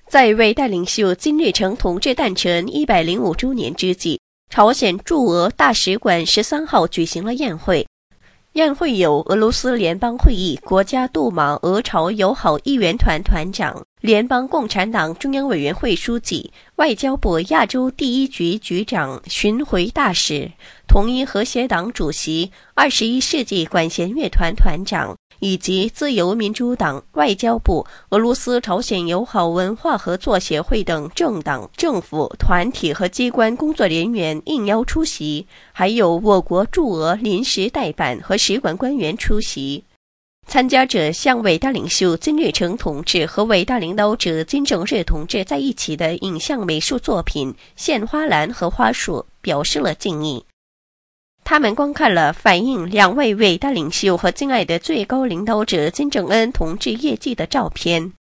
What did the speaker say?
在伟大领袖金日成同志诞辰105周年之际，朝鲜驻俄大使馆13号举行了宴会。宴会有俄罗斯联邦会议国家杜马俄朝友好议员团团长、联邦共产党中央委员会书记、外交部亚洲第一局局长、巡回大使、统一和谐党主席、21世纪管弦乐团团长以及自由民主党、外交部、俄罗斯朝鲜友好文化合作协会等政党、政府、团体和机关工作人员应邀出席，还有我国驻俄临时代办和使馆官员出席。参加者向伟大领袖金日成同志和伟大领导者金正日同志在一起的影像美术作品、献花篮和花束表示了敬意。他们观看了反映两位伟大领袖和敬爱的最高领导者金正恩同志业绩的照片。